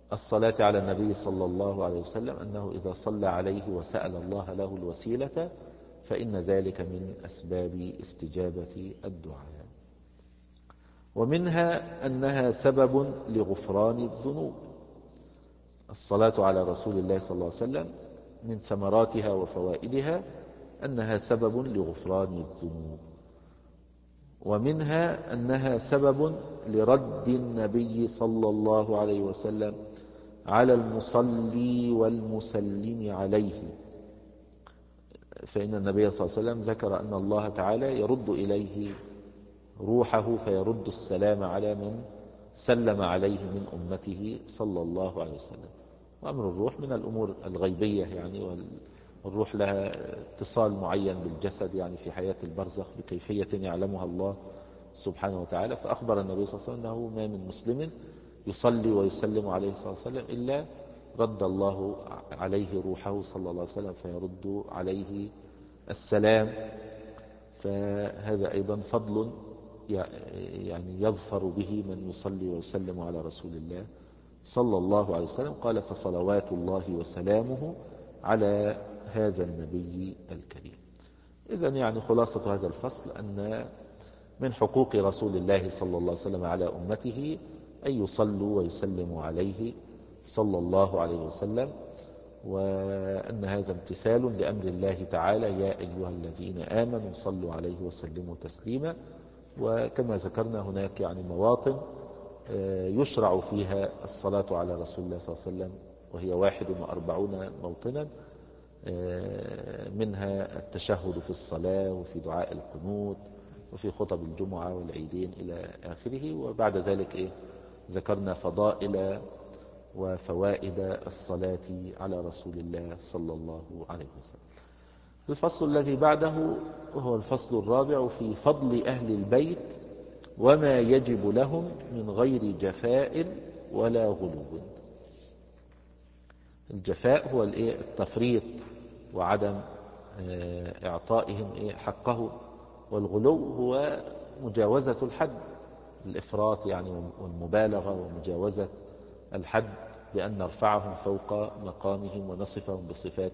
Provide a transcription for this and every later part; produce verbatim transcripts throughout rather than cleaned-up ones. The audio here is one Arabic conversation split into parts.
الصلاة على النبي صلى الله عليه وسلم أنه إذا صلى عليه وسأل الله له الوسيلة فإن ذلك من أسباب استجابة الدعاء. ومنها أنها سبب لغفران الذنوب. الصلاة على رسول الله صلى الله عليه وسلم من ثمراتها وفوائدها أنها سبب لغفران الذنوب. ومنها أنها سبب لرد النبي صلى الله عليه وسلم على المصلي والمسلم عليه، فإن النبي صلى الله عليه وسلم ذكر أن الله تعالى يرد إليه روحه فيرد السلام على من سلم عليه من أمته صلى الله عليه وسلم. وأمر الروح من الأمور الغيبية يعني، والروح لها اتصال معين بالجسد يعني في حياة البرزخ بكيفية يعلمها الله سبحانه وتعالى. فأخبر النبي صلى الله عليه وسلم أنه ما من مسلم يصلي ويسلم عليه صلى الله عليه وسلم إلا رد الله عليه روحه صلى الله عليه وسلم فيرد عليه السلام. فهذا أيضا فضل يعني يظفر به من يصلي ويسلم على رسول الله صلى الله عليه وسلم. قال فصلوات الله وسلامه على هذا النبي الكريم. إذن يعني خلاصة هذا الفصل أن من حقوق رسول الله صلى الله عليه وسلم على أمته أن يصلوا ويسلموا عليه صلى الله عليه وسلم، وأن هذا امتثال لأمر الله تعالى يا أيها الذين آمنوا صلوا عليه وسلموا تسليما. وكما ذكرنا هناك يعني مواطن يشرع فيها الصلاة على رسول الله صلى الله عليه وسلم، وهي واحد وأربعون موطنا، منها التشهد في الصلاة وفي دعاء القنوت وفي خطب الجمعة والعيدين إلى آخره. وبعد ذلك إيه ذكرنا فضائل وفوائد الصلاة على رسول الله صلى الله عليه وسلم. الفصل الذي بعده وهو الفصل الرابع في فضل أهل البيت وما يجب لهم من غير جفاء ولا غلو. الجفاء هو التفريط وعدم إعطائهم حقه، والغلو هو مجاوزة الحد، الإفراط يعني والمبالغة ومجاوزة الحد بأن نرفعهم فوق مقامهم ونصفهم بصفات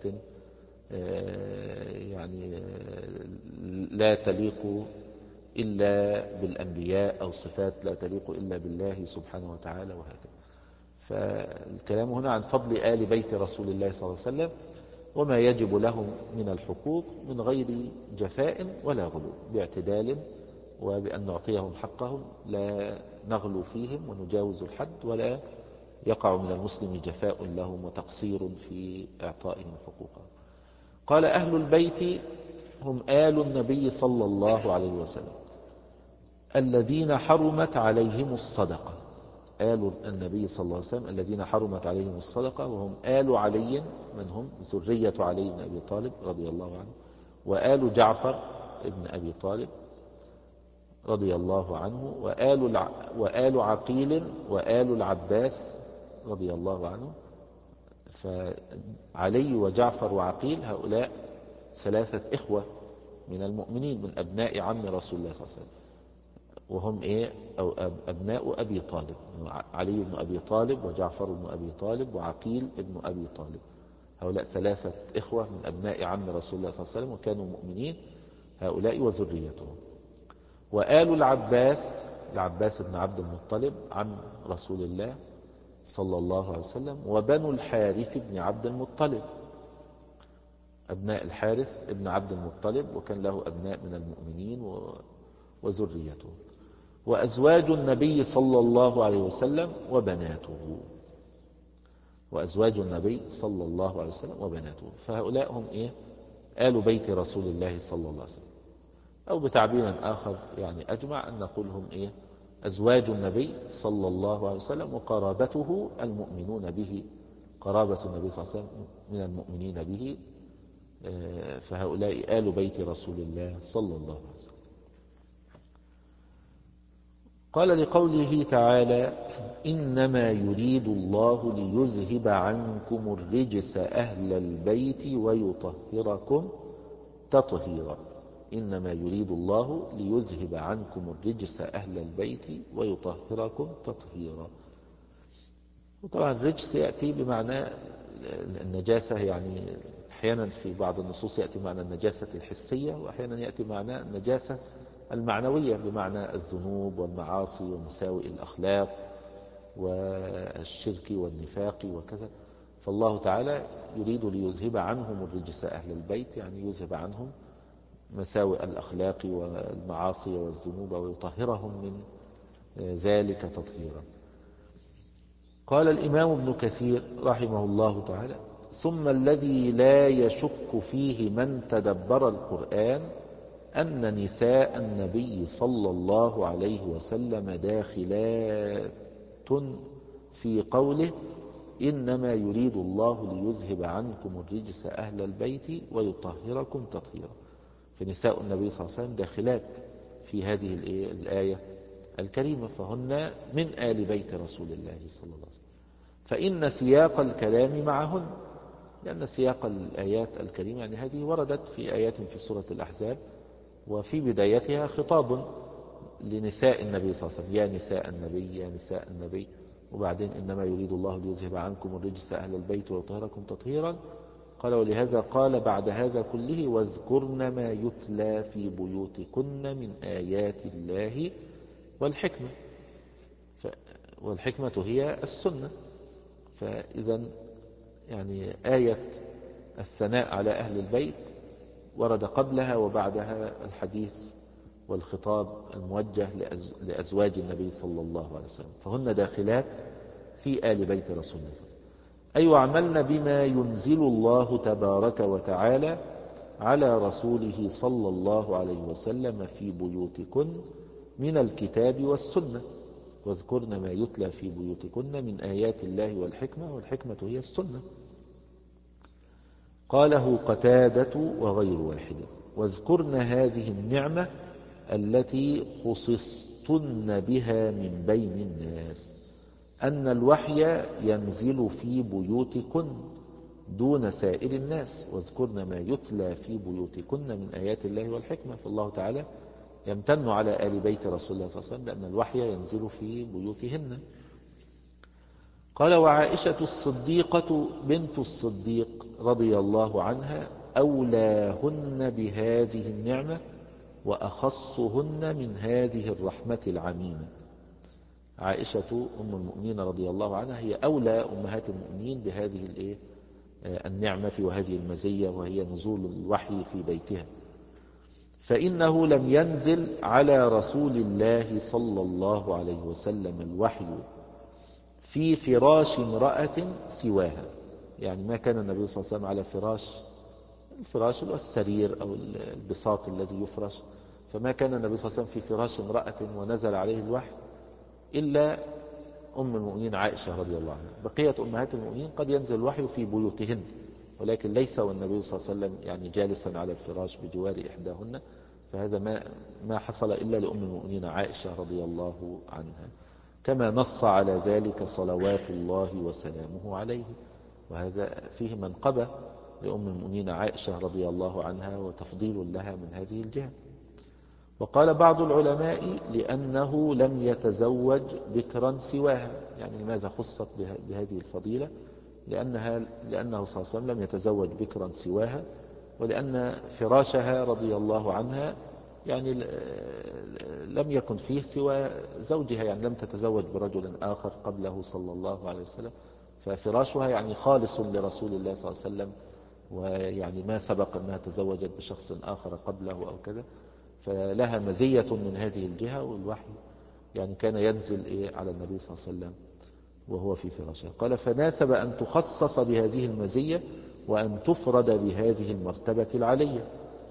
يعني لا تليق إلا بالأنبياء أو صفات لا تليق إلا بالله سبحانه وتعالى وهكذا. فالكلام هنا عن فضل آل بيت رسول الله صلى الله عليه وسلم وما يجب لهم من الحقوق من غير جفاء ولا غلو، باعتدال وبأن نعطيهم حقهم، لا نغلو فيهم ونجاوز الحد، ولا يقع من المسلم جفاء لهم وتقصير في إعطائهم حقوقهم. قال أهل البيت هم آل النبي صلى الله عليه وسلم الذين حرمت عليهم الصدقة. آل النبي صلى الله عليه وسلم الذين حرمت عليهم الصدقة، وهم آل علي من هم ذرية علي بن أبي طالب رضي الله عنه، وآل جعفر بن أبي طالب رضي الله عنه، وآل, وآل عقيل وآل العباس رضي الله عنه. فعلي وجعفر وعقيل هؤلاء ثلاثة إخوة من المؤمنين من أبناء عم رسول الله صلى الله عليه وسلم، وهم إيه أو أبناء أبي طالب، علي بن أبي طالب وجعفر بن أبي طالب وعقيل بن أبي طالب. هؤلاء ثلاثة إخوة من أبناء عم رسول الله صلى الله عليه وسلم وكانوا مؤمنين هؤلاء وذريتهم. وآل العباس، العباس بن عبد المطلب عم رسول الله صلى الله عليه وسلم، وبنو الحارث بن عبد المطلب، أبناء الحارث بن عبد المطلب، وكان له أبناء من المؤمنين وذريته. وأزواج النبي صلى الله عليه وسلم وبناته، وأزواج النبي صلى الله عليه وسلم وبناته. فهؤلاء هم إيه آل بيت رسول الله صلى الله عليه وسلم، أو بتعبير آخر يعني أجمع أن نقول هم إيه أزواج النبي صلى الله عليه وسلم وقرابته المؤمنون به، قرابة النبي صلى الله عليه وسلم من المؤمنين به. فهؤلاء آل بيت رسول الله صلى الله عليه وسلم. قال لقوله تعالى إنما يريد الله ليذهب عنكم الرجس أهل البيت ويطهركم تطهيرا. إنما يريد الله ليذهب عنكم الرجس أهل البيت ويطهركم تطهيرا. وطبعا الرجس يأتي بمعنى النجاسة، يعني أحيانا في بعض النصوص يأتي معنى النجاسة الحسية، وأحيانا يأتي معنى النجاسة المعنوية بمعنى الذنوب والمعاصي ومساوئ الأخلاق والشرك والنفاق وكذا. فالله تعالى يريد ليذهب عنهم الرجس أهل البيت، يعني يذهب عنهم مساوئ الأخلاق والمعاصي والذنوب ويطهرهم من ذلك تطهيرا. قال الإمام ابن كثير رحمه الله تعالى: ثم الذي لا يشك فيه من تدبر القرآن أن نساء النبي صلى الله عليه وسلم داخلات في قوله: إنما يريد الله ليذهب عنكم الرجس أهل البيت ويطهركم تطهيرا. فنساء النبي صلى الله عليه وسلم داخلات في هذه الآية الكريمة، فهن من آل بيت رسول الله صلى الله عليه وسلم. فإن سياق الكلام معهن، لأن سياق الآيات الكريمة يعني هذه وردت في آيات في سورة الأحزاب، وفي بدايتها خطاب لنساء النبي صلى الله عليه وسلم: يا نساء النبي يا نساء النبي، وبعدين إنما يريد الله ليذهب عنكم الرجس أهل البيت ويطهركم تطهيرا. قال: ولهذا قال بعد هذا كله: واذكرن ما يتلى في بيوتكن من آيات الله والحكمة. والحكمة هي السنة. فإذا يعني آية الثناء على أهل البيت ورد قبلها وبعدها الحديث والخطاب الموجه لأزواج النبي صلى الله عليه وسلم، فهن داخلات في آل بيت رسول الله. أي وعملن بما ينزل الله تبارك وتعالى على رسوله صلى الله عليه وسلم في بيوتكن من الكتاب والسنة. واذكرن ما يتلى في بيوتكن من آيات الله والحكمة، والحكمة هي السنة. قاله قتادة وغير واحد: واذكرن هذه النعمة التي خصصتن بها من بين الناس، أن الوحي ينزل في بيوتكن دون سائر الناس. واذكرن ما يتلى في بيوتكن من آيات الله والحكمة. فالله تعالى يمتن على آل بيت رسول الله صلى الله عليه وسلم لأن الوحي ينزل في بيوتهن. قال: وعائشة الصديقة بنت الصديق رضي الله عنها أولاهن بهذه النعمة وأخصهن من هذه الرحمة العميمة. عائشة أم المؤمنين رضي الله عنها هي أولى أمهات المؤمنين بهذه النعمة وهذه المزية، وهي نزول الوحي في بيتها. فإنه لم ينزل على رسول الله صلى الله عليه وسلم الوحي في فراش امرأة سواها، يعني ما كان النبي صلى الله عليه وسلم على فراش، الفراش هو السرير أو البساط الذي يفرش، فما كان النبي صلى الله عليه وسلم في فراش امرأة ونزل عليه الوحي إلا أم المؤمنين عائشة رضي الله عنها. بقية أمهات المؤمنين قد ينزل الوحي في بيوتهن، ولكن ليس والنبي صلى الله عليه وسلم يعني جالسا على الفراش بجوار إحداهن، فهذا ما ما حصل إلا لأم المؤمنين عائشة رضي الله عنها، كما نص على ذلك صلوات الله وسلامه عليه. وهذا فيه منقبة لأم المؤمنين عائشة رضي الله عنها وتفضيل لها من هذه الجهة. وقال بعض العلماء: لأنه لم يتزوج بكرا سواها، يعني لماذا خصت بهذه الفضيلة؟ لأنها لأنه صلى الله عليه وسلم لم يتزوج بكرا سواها، ولأن فراشها رضي الله عنها يعني لم يكن فيه سوى زوجها، يعني لم تتزوج برجل آخر قبله صلى الله عليه وسلم، ففراشها يعني خالص لرسول الله صلى الله عليه وسلم، ويعني ما سبق أنها تزوجت بشخص آخر قبله أو كذا، فلها مزية من هذه الجهة. والوحي يعني كان ينزل إيه على النبي صلى الله عليه وسلم وهو في فراشه. قال: فناسب أن تخصص بهذه المزية وأن تفرد بهذه المرتبة العلية.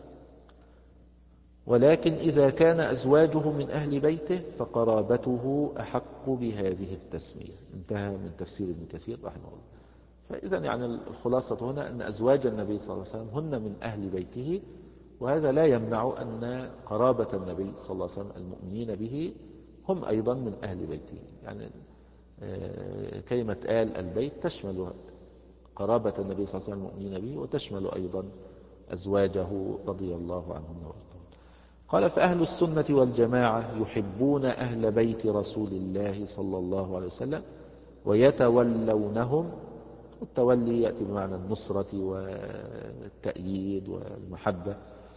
ولكن إذا كان أزواجه من أهل بيته فقرابته أحق بهذه التسمية. انتهى من تفسير ابن كثير رحمه الله. فإذا يعني الخلاصة هنا أن أزواج النبي صلى الله عليه وسلم هن من أهل بيته، وهذا لا يمنع أن قرابة النبي صلى الله عليه وسلم المؤمنين به هم أيضا من أهل بيته. يعني كلمة آل البيت تشمل قرابة النبي صلى الله عليه وسلم المؤمنين به، وتشمل أيضا أزواجه رضي الله عنهم وارضاهم. قال: فأهل السنة والجماعة يحبون أهل بيت رسول الله صلى الله عليه وسلم ويتولونهم. التولي يأتي بمعنى النصرة والتأييد والمحبة.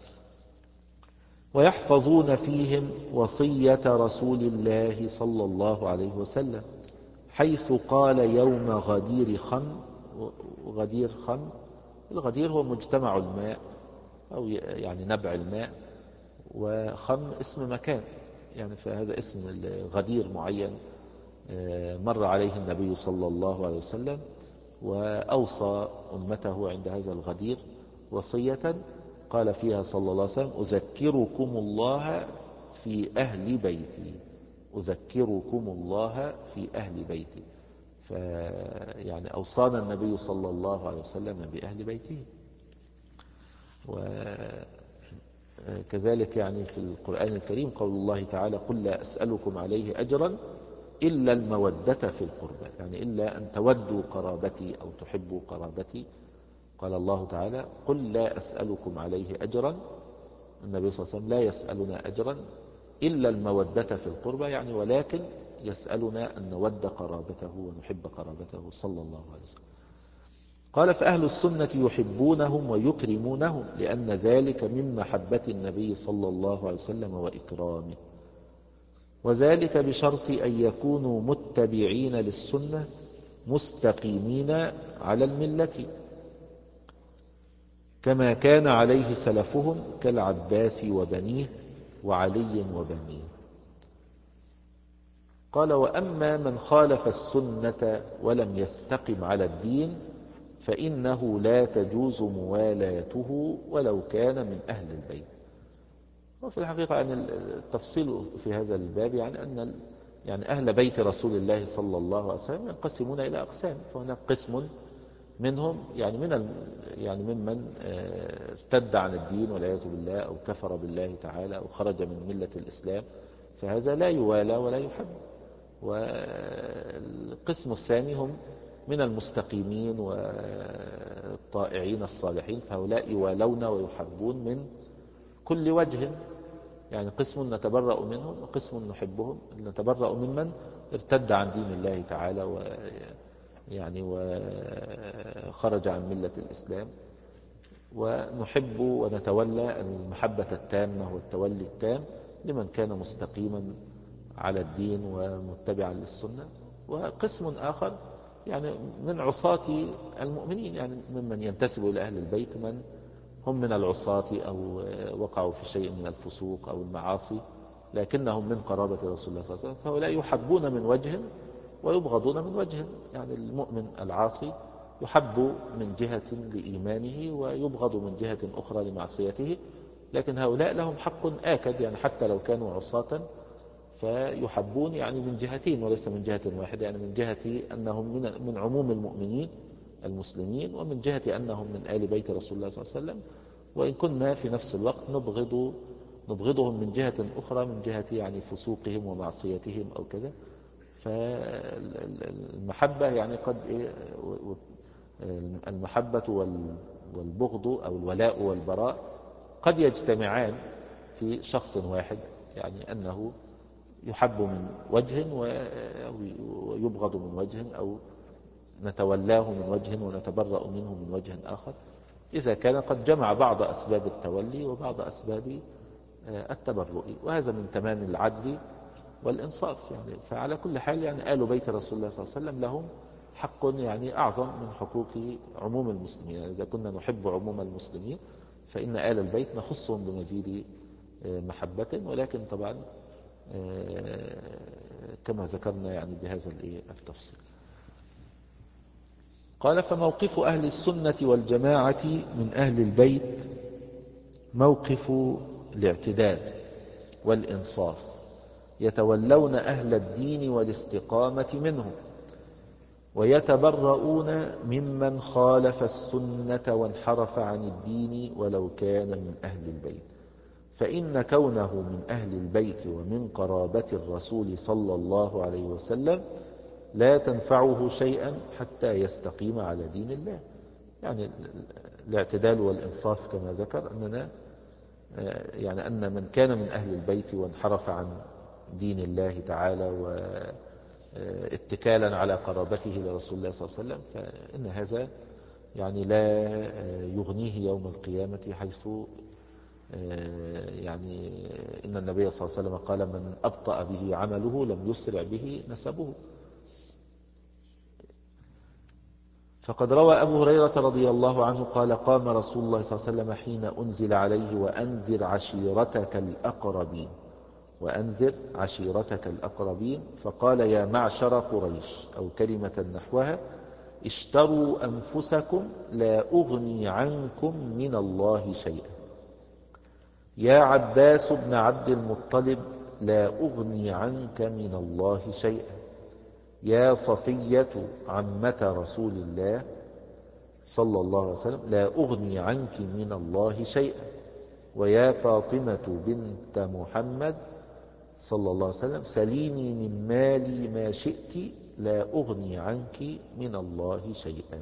ويحفظون فيهم وصية رسول الله صلى الله عليه وسلم، حيث قال يوم غدير خم. غدير خم، الغدير هو مجتمع الماء أو يعني نبع الماء، وخم اسم مكان، يعني فهذا اسم غدير معين مر عليه النبي صلى الله عليه وسلم، وأوصى أمته عند هذا الغدير وصية قال فيها صلى الله عليه وسلم: أذكركم الله في أهل بيتي. أذكركم الله في أهل بيتي. فيعني أوصانا النبي صلى الله عليه وسلم بأهل بيته. وكذلك يعني في القرآن الكريم قول الله تعالى: قل لا أسألكم عليه أجرا إلا المودة في القربى، يعني إلا أن تودوا قرابتي أو تحبوا قرابتي. قال الله تعالى: قل لا أسألكم عليه أجرا. النبي صلى الله عليه وسلم لا يسألنا أجرا إلا المودة في القربى، يعني ولكن يسألنا أن نود قرابته ونحب قرابته صلى الله عليه وسلم. قال: فأهل السنة يحبونهم ويكرمونهم، لأن ذلك من محبة النبي صلى الله عليه وسلم وإكرامه، وذلك بشرط أن يكونوا متبعين للسنة مستقيمين على الملة، كما كان عليه سلفهم كالعباس وبنيه وعلي وبنيه. قال: وأما من خالف السنة ولم يستقم على الدين فإنه لا تجوز موالاته ولو كان من أهل البيت. وفي الحقيقة يعني التفصيل في هذا الباب يعني أن يعني أهل بيت رسول الله صلى الله عليه وسلم ينقسمون إلى أقسام. فهناك قسم منهم يعني من يعني ممن ارتد عن الدين والعياذ بالله أو كفر بالله تعالى أو خرج من ملة الإسلام، فهذا لا يوالى ولا يحب. والقسم الثاني هم من المستقيمين والطائعين الصالحين، فهؤلاء يوالون ويحبون من كل وجه. يعني قسم نتبرأ منهم وقسم نحبهم. نتبرأ ممن ارتد عن دين الله تعالى و يعني وخرج عن ملة الإسلام، ونحب ونتولى المحبة التامة والتولي التام لمن كان مستقيما على الدين ومتبعا للسنة. وقسم آخر يعني من عصاة المؤمنين، يعني ممن ينتسب إلى أهل البيت من هم من العصاة أو وقعوا في شيء من الفسوق أو المعاصي لكنهم من قرابة رسول الله صلى الله عليه وسلم، فهؤلاء يحبون من وجه ويبغضون من وجه. يعني المؤمن العاصي يحب من جهة لإيمانه ويبغض من جهة أخرى لمعصيته، لكن هؤلاء لهم حق آكد، يعني حتى لو كانوا عصاة فيحبون يعني من جهتين وليس من جهة واحدة، يعني من جهة أنهم من, من عموم المؤمنين المسلمين، ومن جهة أنهم من آل بيت رسول الله صلى الله عليه وسلم. وإن كنا في نفس الوقت نبغض نبغضهم من جهة أخرى، من جهة يعني فسوقهم ومعصيتهم أو كذا. فالمحبة يعني قد المحبة والبغض أو الولاء والبراء قد يجتمعان في شخص واحد، يعني أنه يحب من وجه ويبغض من وجه، أو نتولاه من وجه ونتبرأ منه من وجه آخر، إذا كان قد جمع بعض أسباب التولي وبعض أسباب التبرؤ، وهذا من تمام العدل والإنصاف. يعني فعلى كل حال يعني آل بيت رسول الله صلى الله عليه وسلم لهم حق يعني أعظم من حقوق عموم المسلمين. يعني إذا كنا نحب عموم المسلمين فإن آل البيت نخصهم بمزيد محبة، ولكن طبعا كما ذكرنا يعني بهذا التفصيل. قال: فموقف أهل السنة والجماعة من أهل البيت موقف الاعتدال والإنصاف، يتولون أهل الدين والاستقامة منهم، ويتبرؤون ممن خالف السنة وانحرف عن الدين ولو كان من أهل البيت، فإن كونه من أهل البيت ومن قرابة الرسول صلى الله عليه وسلم لا تنفعه شيئا حتى يستقيم على دين الله. يعني الاعتدال والإنصاف كما ذكر أننا يعني أن من كان من أهل البيت وانحرف عن دين الله تعالى اتكالا على قرابته لرسول الله صلى الله عليه وسلم، فإن هذا يعني لا يغنيه يوم القيامة، حيث يعني إن النبي صلى الله عليه وسلم قال: من أبطأ به عمله لم يسرع به نسبه. فقد روى أبو هريرة رضي الله عنه قال: قام رسول الله صلى الله عليه وسلم حين أنزل عليه: وأنذر عشيرتك الأقربين وأنذر عشيرتك الأقربين فقال: يا معشر قريش، أو كلمة نحوها: اشتروا أنفسكم لا أغني عنكم من الله شيئا. يا عباس بن عبد المطلب، لا أغني عنك من الله شيئا. يا صفية عمة رسول الله صلى الله عليه وسلم، لا أغني عنك من الله شيئا. ويا فاطمة بنت محمد صلى الله عليه وسلم، سليني من مالي ما شئت، لا أغني عنك من الله شيئا.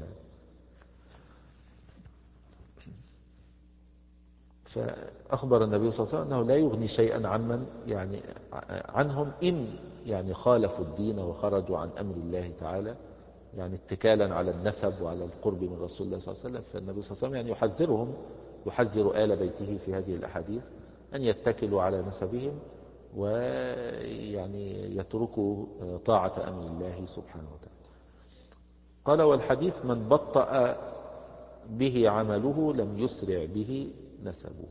فأخبر النبي صلى الله عليه وسلم أنه لا يغني شيئا عمن يعني عنهم إن يعني خالفوا الدين وخرجوا عن أمر الله تعالى، يعني اتكالا على النسب وعلى القرب من رسول الله صلى الله عليه وسلم. فالنبي صلى الله عليه وسلم يعني يحذرهم، يحذر آل بيته في هذه الأحاديث أن يتكلوا على نسبهم ويعني يتركوا طاعة أمر الله سبحانه وتعالى. قال: والحديث: من بطأ به عمله لم يسرع به نسبه.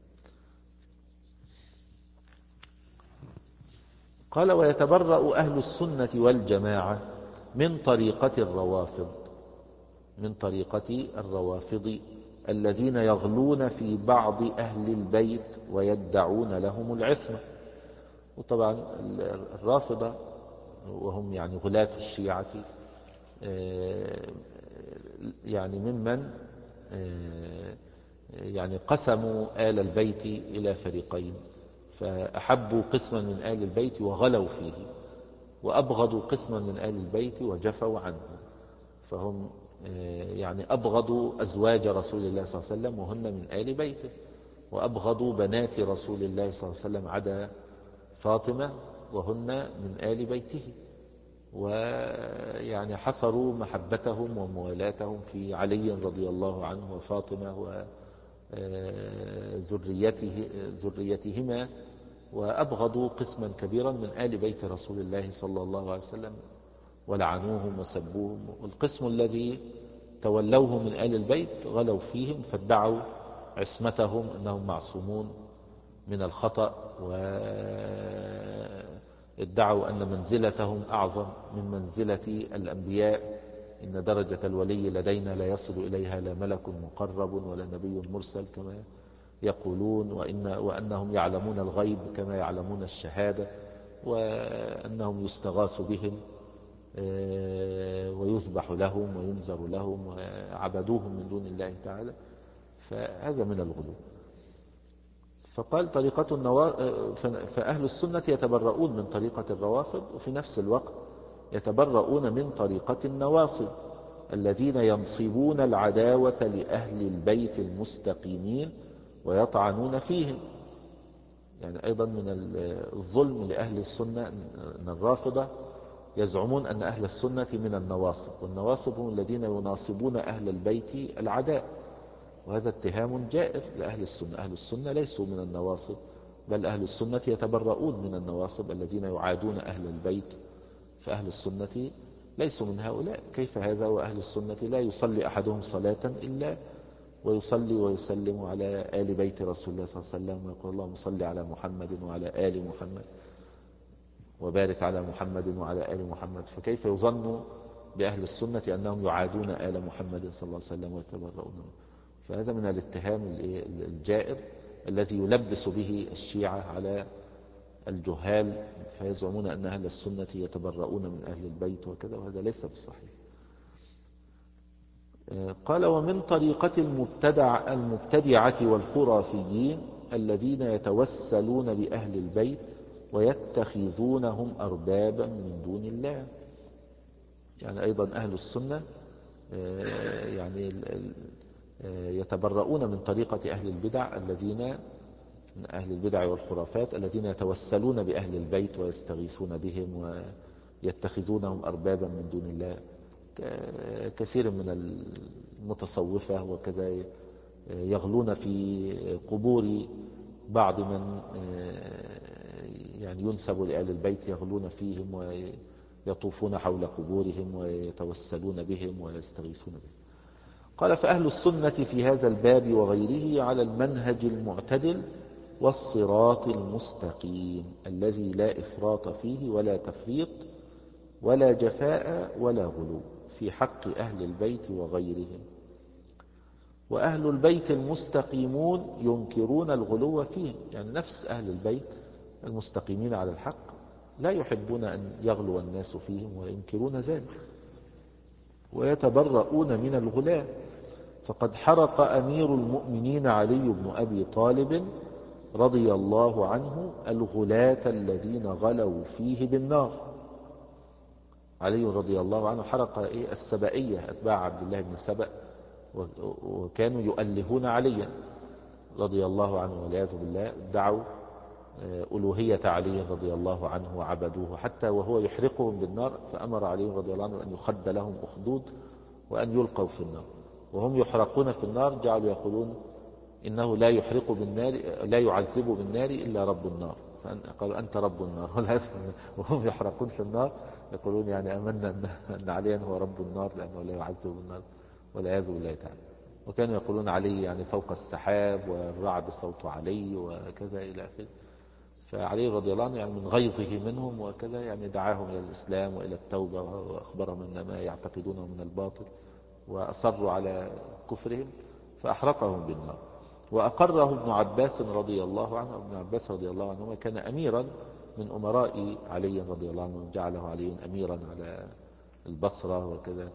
قال: ويتبرأ أهل السنة والجماعة من طريقة الروافض من طريقة الروافض الذين يغلون في بعض أهل البيت ويدعون لهم العصمة. وطبعا الرافضة وهم يعني غلاة الشيعة يعني ممن يعني قسموا آل البيت إلى فريقين، فأحبوا قسما من آل البيت وغلوا فيه، وأبغضوا قسما من آل البيت وجفوا عنه. فهم يعني أبغضوا أزواج رسول الله صلى الله عليه وسلم وهن من آل بيته، وأبغضوا بنات رسول الله صلى الله عليه وسلم عدا فاطمة وهن من آل بيته، ويعني حصروا محبتهم وموالاتهم في علي رضي الله عنه وفاطمة وذريته ذريتهما، وأبغضوا قسما كبيرا من آل بيت رسول الله صلى الله عليه وسلم ولعنوهم وسبوهم. والقسم الذي تولوه من آل البيت غلوا فيهم، فادعوا عصمتهم أنهم معصومون من الخطأ، وادعوا أن منزلتهم أعظم من منزلة الأنبياء، إن درجة الولي لدينا لا يصل إليها لا ملك مقرب ولا نبي مرسل كما يقولون، وإن وأنهم يعلمون الغيب كما يعلمون الشهادة، وأنهم يستغاث بهم ويذبح لهم وينذر لهم وعبدوهم من دون الله تعالى. فهذا من الغلو. فقال: طريقة النوا... فأهل السنة يتبرؤون من طريقة الروافض، وفي نفس الوقت يتبرؤون من طريقة النواصب الذين ينصبون العداوة لأهل البيت المستقيمين ويطعنون فيهم. يعني أيضا من الظلم لأهل السنة أن الرافضة يزعمون أن أهل السنة من النواصب، والنواصب هم الذين يناصبون أهل البيت العداء، وهذا اتهام جائر لأهل السنة. أهل السنة ليسوا من النواصب، بل أهل السنة يتبرؤون من النواصب الذين يعادون أهل البيت، فأهل السنة ليسوا من هؤلاء. كيف هذا وأهل السنة لا يصلي أحدهم صلاة إلا ويصلي ويسلم على آل بيت رسول الله صلى الله عليه وسلم، ويقول: اللهم صل على محمد وعلى آل محمد وبارك على محمد وعلى آل محمد. فكيف يظن بأهل السنة أنهم يعادون آل محمد صلى الله عليه وسلم ويتبرؤون؟ فهذا من الاتهام الجائر الذي يلبس به الشيعة على الجهال، فيزعمون أن أهل السنة يتبرؤون من أهل البيت وكذا، وهذا ليس بالصحيح. قال: ومن طريقة المبتدع المبتدعة والخرافيين الذين يتوسلون بأهل البيت ويتخذونهم أربابا من دون الله. يعني أيضا أهل السنة يعني يتبرؤون من طريقة أهل البدع الذين من أهل البدع والخرافات الذين يتوسلون بأهل البيت ويستغيثون بهم يتخذونهم أربابا من دون الله. كثير من المتصوفة وكذا يغلون في قبور بعض من يعني ينسب لآل البيت، يغلون فيهم ويطوفون حول قبورهم ويتوسلون بهم ويستغيثون بهم. قال: فأهل السنة في هذا الباب وغيره على المنهج المعتدل والصراط المستقيم الذي لا إفراط فيه ولا تفريط ولا جفاء ولا غلو في حق أهل البيت وغيرهم. وأهل البيت المستقيمون ينكرون الغلو فيهم، يعني نفس أهل البيت المستقيمين على الحق لا يحبون أن يغلو الناس فيهم وينكرون ذلك ويتبرؤون من الغلاة. فقد حرق أمير المؤمنين علي بن أبي طالب رضي الله عنه الغلاة الذين غلوا فيه بالنار. علي رضي الله عنه حرق إيه؟ السبائية، أتباع عبد الله بن سبأ، وكانوا يؤلهون عليا رضي الله عنه والعياذ بالله، دعوا ألوهية علي رضي الله عنه وعبدوه حتى وهو يحرقهم بالنار، فأمر علي رضي الله عنه أن يخد لهم أخدود وأن يلقوا في النار. وهم يحرقون في النار جعلوا يقولون إنه لا يحرق بالنار، لا يعذب بالنار إلا رب النار، فقالوا أنت رب النار. وهم يحرقون في النار يقولون يعني أمنا أن عليا هو رب النار لأنه لا يعذب بالنار والعياذ بالله تعالى. وكانوا يقولون علي يعني فوق السحاب والرعد صوت علي وكذا إلى آخره. فعلي رضي الله عنه يعني من غيظه منهم وكذا يعني دعاهم إلى الإسلام وإلى التوبة وأخبرهم أن ما يعتقدونه من الباطل، وأصروا على كفرهم فأحرقهم بالنار. وأقره ابن عباس رضي الله عنه. ابن عباس رضي الله عنه كان أميرا من أمراء علي رضي الله عنه، جعله علي أميرا على البصرة وكذا.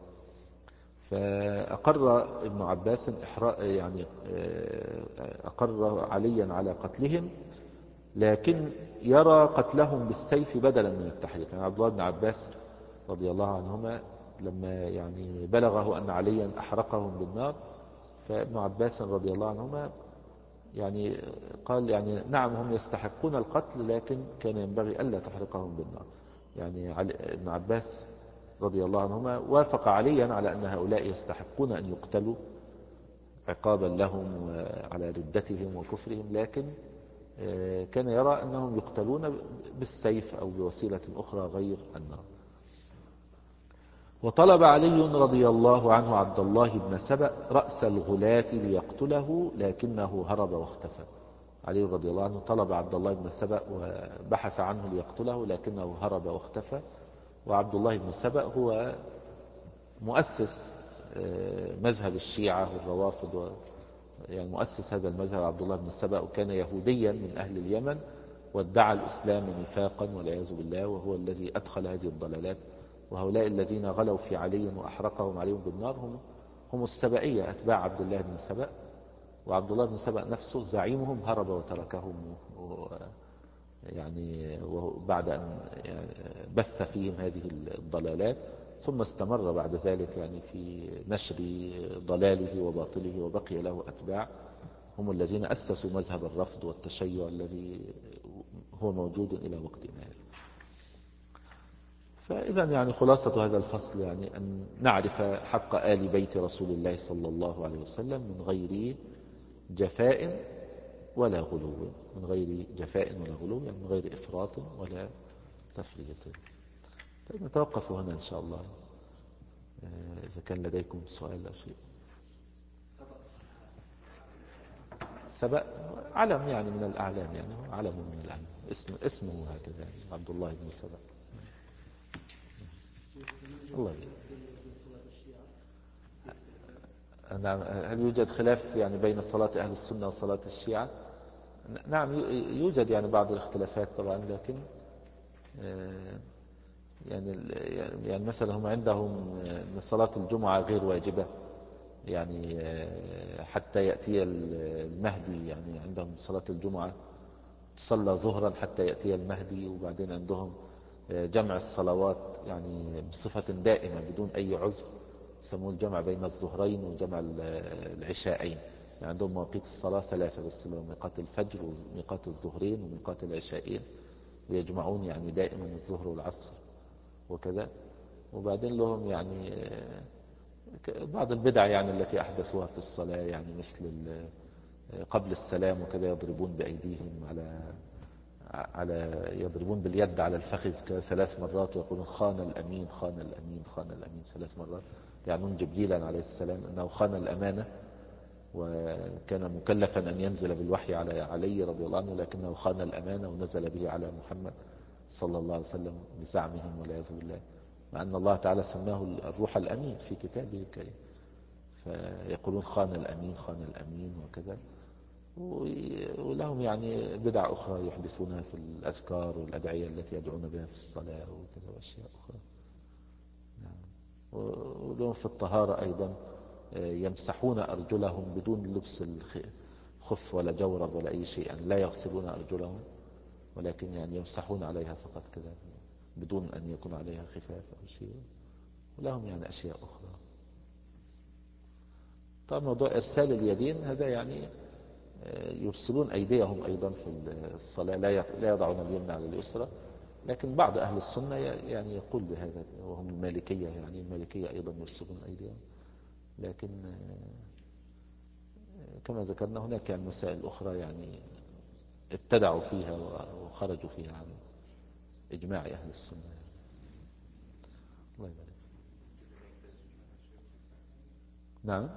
فأقر ابن عباس يعني أقر عليا على قتلهم، لكن يرى قتلهم بالسيف بدلا من التحريق. يعني عبد الله بن عباس رضي الله عنهما لما يعني بلغه أن عليا أحرقهم بالنار، فابن عباس رضي الله عنهما يعني قال يعني نعم هم يستحقون القتل، لكن كان ينبغي ألا تحرقهم بالنار. يعني ابن عباس رضي الله عنهما وافق عليا على أن هؤلاء يستحقون أن يقتلوا عقابا لهم على ردتهم وكفرهم، لكن كان يرى أنهم يقتلون بالسيف أو بوسيلة أخرى غير النار. وطلب علي رضي الله عنه عبد الله بن سبأ رأس الغلاة ليقتله، لكنه هرب واختفى. علي رضي الله عنه طلب عبد الله بن سبأ وبحث عنه ليقتله، لكنه هرب واختفى. وعبد الله بن سبأ هو مؤسس مذهب الشيعة والروافض، يعني مؤسس هذا المذهب عبد الله بن سبأ، وكان يهوديا من أهل اليمن وادعى الإسلام نفاقا والعياذ بالله، وهو الذي أدخل هذه الضلالات. وهؤلاء الذين غلوا في علي وأحرقهم عليهم بالنار هم هم السبائية أتباع عبد الله بن سبأ. وعبد الله بن سبأ نفسه زعيمهم هرب وتركهم يعني بعد أن بث فيهم هذه الضلالات، ثم استمر بعد ذلك يعني في نشر ضلاله وباطله، وبقي له أتباع هم الذين أسسوا مذهب الرفض والتشيع الذي هو موجود إلى وقتنا. فإذا يعني خلاصة هذا الفصل يعني أن نعرف حق آل بيت رسول الله صلى الله عليه وسلم من غير جفاء ولا غلو، من غير جفاء ولا غلو، يعني من غير إفراط ولا تفريط. طيب نتوقف هنا إن شاء الله، إذا كان لديكم سؤال أو شيء. سبأ علم يعني من الأعلام، يعني هو علم من الأعلام، اسم اسمه هكذا يعني عبد الله بن سبأ. الله نعم. هل يوجد خلاف يعني بين صلاة أهل السنة وصلاة الشيعة؟ نعم يوجد يعني بعض الاختلافات طبعا، لكن يعني يعني مثلا هم عندهم ان صلاة الجمعة غير واجبة، يعني حتى يأتي المهدي. يعني عندهم صلاة الجمعة تصلى ظهرا حتى يأتي المهدي، وبعدين عندهم جمع الصلوات يعني بصفة دائمة بدون أي عذر، يسمون الجمع بين الظهرين وجمع العشاءين. يعني عندهم مواقيت الصلاة ثلاثة بس، ميقات الفجر وميقات الظهرين وميقات العشاءين، ويجمعون يعني دائما الظهر والعصر وكذا. وبعدين لهم يعني بعض البدع يعني التي أحدثوها في الصلاة، يعني مثل قبل السلام وكذا يضربون بأيديهم على على يضربون باليد على الفخذ ثلاث مرات ويقولون خان الأمين خان الأمين خان الأمين ثلاث مرات، يعنون جبريلا عليه السلام أنه خان الأمانة، وكان مكلفا أن ينزل بالوحي على علي رضي الله عنه، لكنه خان الأمانة ونزل به على محمد صلى الله عليه وسلم بزعمهم والعياذ بالله، مع أن الله تعالى سماه الروح الأمين في كتابه الكريم. فيقولون خان الأمين خان الأمين وكذا. ولهم يعني بدع أخرى يحدثونها في الأذكار والأدعية التي يدعون بها في الصلاة وكذا وأشياء أخرى. نعم. ولهم في الطهارة أيضا يمسحون أرجلهم بدون لبس الخف ولا جورب ولا أي شيء، يعني لا يغسلون أرجلهم، ولكن يعني يمسحون عليها فقط كذا بدون أن يكون عليها خفاف أو شيء. ولهم يعني أشياء أخرى. طبعا موضوع إرسال اليدين هذا يعني يرسلون أيديهم أيضا في الصلاة، لا يضعون اليمنى على اليسرى، لكن بعض أهل السنة يعني يقول بهذا، وهم المالكية، يعني المالكية أيضا يرسلون أيديهم. لكن كما ذكرنا هناك يعني مسائل أخرى يعني ابتدعوا فيها وخرجوا فيها عن إجماع أهل السنة. الله يبارك. نعم.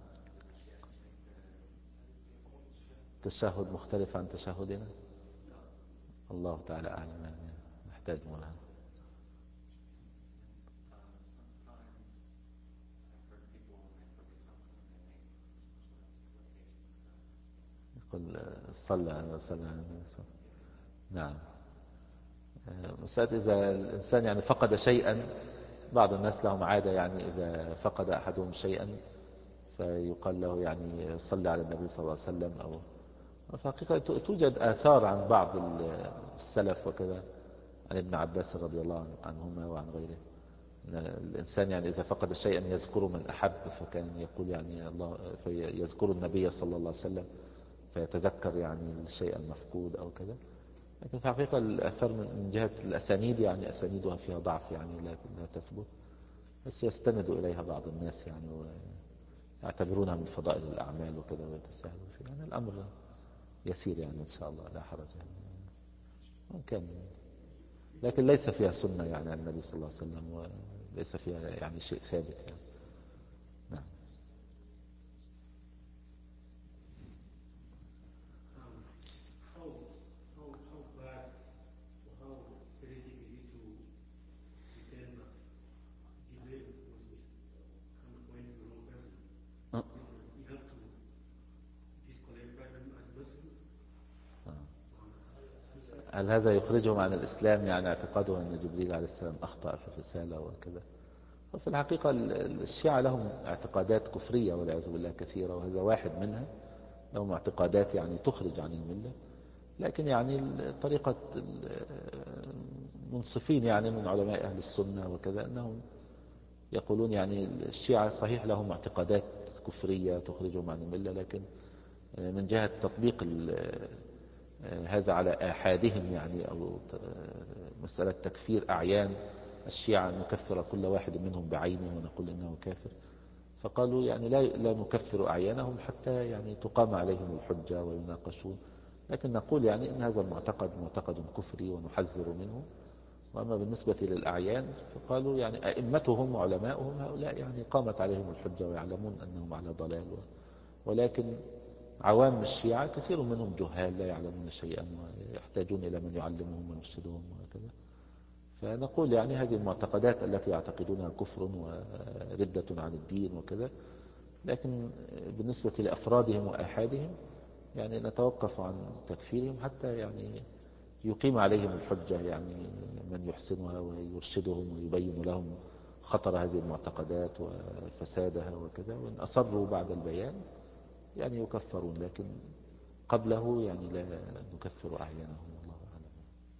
تشهد مختلف عن تشهدنا، الله تعالى أعلم، يعني نحتاج مرة. يقول صلى على وسلم. نعم. مسألة إذا الإنسان يعني فقد شيئا، بعض الناس لهم عادة يعني إذا فقد أحدهم شيئا فيقال له يعني صلى على النبي صلى الله عليه وسلم. أو في حقيقة توجد آثار عن بعض السلف وكذا، عن ابن عباس رضي الله عنهما وعن غيره، الإنسان يعني إذا فقد شيئا يذكر من أحب، فكان يقول يعني الله فيذكر النبي صلى الله عليه وسلم فيتذكر يعني الشيء المفقود أو كذا. لكن في حقيقة الأثر من جهة الأسانيد يعني أسانيدها فيها ضعف، يعني لا لا تثبت، بس يستند إليها بعض الناس يعني ويعتبرونها من فضائل الأعمال وكذا ويتساهلوا فيها. يعني الأمر يسير يعني إن شاء الله، لا حرج يعني كان، لكن ليس فيها سنة يعني عن النبي صلى الله عليه وسلم، وليس فيها يعني شيء ثابت يعني. نعم. هل هذا يخرجهم عن الإسلام، يعني اعتقاده أن جبريل عليه السلام أخطأ في الرسالة وكذا؟ وفي الحقيقة الشيعة لهم اعتقادات كفرية والعياذ بالله كثيرة، وهذا واحد منها. لهم اعتقادات يعني تخرج عن الملة، لكن يعني طريقة المنصفين يعني من علماء أهل السنة وكذا أنهم يقولون يعني الشيعة صحيح لهم اعتقادات كفرية تخرجهم عن الملة، لكن من جهة تطبيق هذا على آحادهم يعني، أو مسألة تكفير أعيان الشيعة، نكفر كل واحد منهم بعينه ونقول إنه كافر، فقالوا يعني لا لا نكفر أعيانهم حتى يعني تقام عليهم الحجة ويناقشون، لكن نقول يعني إن هذا المعتقد معتقد كفري ونحذر منه. وأما بالنسبة للأعيان فقالوا يعني أئمتهم وعلماؤهم هؤلاء يعني قامت عليهم الحجة ويعلمون أنهم على ضلال، ولكن عوام الشيعة كثير منهم جهال لا يعلمون شيئا ويحتاجون إلى من يعلمهم ويرشدهم وكذا. فنقول يعني هذه المعتقدات التي يعتقدونها كفر وردة عن الدين وكذا، لكن بالنسبة لأفرادهم وآحادهم يعني نتوقف عن تكفيرهم حتى يعني يقيم عليهم الحجة، يعني من يحسنها ويرشدهم ويبين لهم خطر هذه المعتقدات وفسادها وكذا، وإن أصروا بعد البيان يعني يكفرون، لكن قبله يعني لا نكفر أعيانهم. والله أعلم.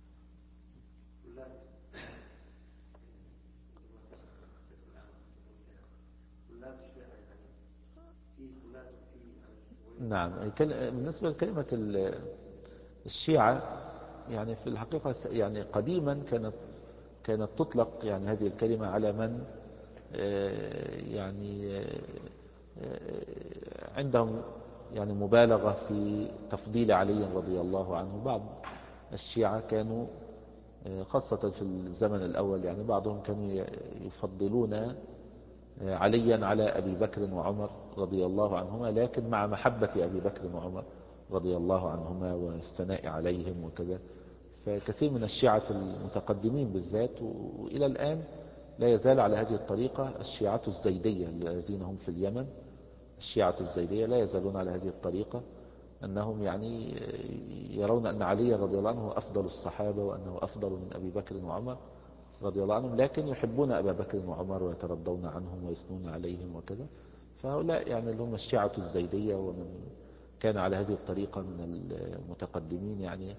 نعم. بالنسبة لكلمة الشيعة يعني في الحقيقة يعني قديما كانت كانت تطلق يعني هذه الكلمة على من يعني عندهم يعني مبالغة في تفضيل علي رضي الله عنه. بعض الشيعة كانوا خاصة في الزمن الأول يعني بعضهم كانوا يفضلون عليا على أبي بكر وعمر رضي الله عنهما، لكن مع محبة أبي بكر وعمر رضي الله عنهما والثناء عليهم وكذا. فكثير من الشيعة المتقدمين بالذات وإلى الآن لا يزال على هذه الطريقة الشيعة الزيدية الذين هم في اليمن، الشيعة الزيدية لا يزالون على هذه الطريقة، أنهم يعني يرون أن علي رضي الله عنه أفضل الصحابة وأنه أفضل من أبي بكر وعمر رضي الله عنهم، لكن يحبون أبا بكر وعمر ويترضون عنهم ويثنون عليهم وكذا. فهؤلاء يعني اللي هم الشيعة الزيدية، ومن كان على هذه الطريقة من المتقدمين يعني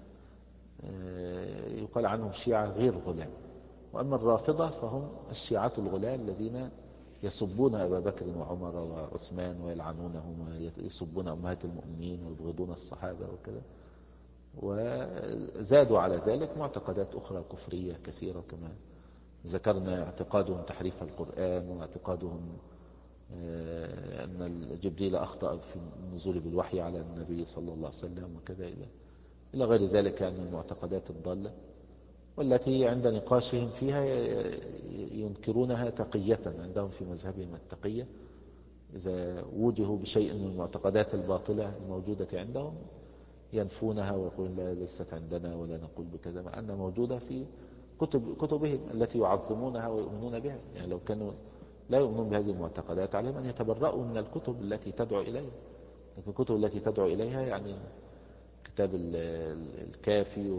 يقال عنهم شيعة غير غلاة. وأما الرافضة فهم الشيعة الغلاة الذين يسبون أبا بكر وعمر وعثمان ويلعنونهم ويسبون أمهات المؤمنين ويبغضون الصحابة وكذا. وزادوا على ذلك معتقدات أخرى كفرية كثيرة كما ذكرنا، اعتقادهم تحريف القرآن، واعتقادهم أن جبريل أخطأ في النزول بالوحي على النبي صلى الله عليه وسلم وكذا إلى غير ذلك يعني من المعتقدات الضالة، والتي عند نقاشهم فيها ينكرونها تقية. عندهم في مذهبهم التقية إذا وجهوا بشيء من المعتقدات الباطلة الموجودة عندهم ينفونها ويقولون لا ليست عندنا ولا نقول بكذا، مع أنها موجودة في كتب كتبهم التي يعظمونها ويؤمنون بها. يعني لو كانوا لا يؤمنون بهذه المعتقدات عليهم أن يتبرؤوا من الكتب التي تدعو إليها. لكن الكتب التي تدعو إليها يعني كتاب الكافي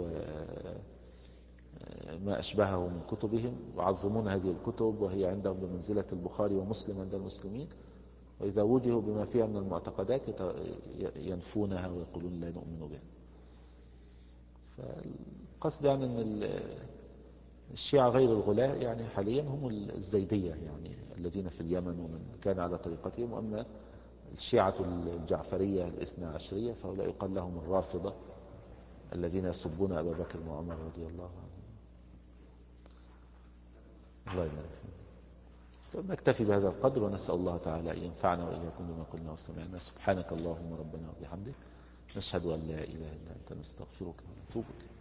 وما أشبهه من كتبهم، يعظمون هذه الكتب وهي عندهم بمنزلة البخاري ومسلم عند المسلمين، وإذا وجهوا بما فيها من المعتقدات ينفونها ويقولون لا نؤمن بها. فالقصد يعني أن الشيعة غير الغلاة يعني حاليا هم الزيدية يعني الذين في اليمن ومن كان على طريقتهم. وأما الشيعة الجعفرية الاثنى عشرية فهؤلاء يقال لهم الرافضة الذين يسبون أبا بكر وعمر رضي الله عنهم. الله يبارك فيك. نكتفي بهذا القدر، ونسأل الله تعالى أن ينفعنا وإياكم بما قلنا وسمعنا. سبحانك اللهم ربنا وبحمدك، نشهد أن لا إله إلا أنت، نستغفرك ونتوب إليك.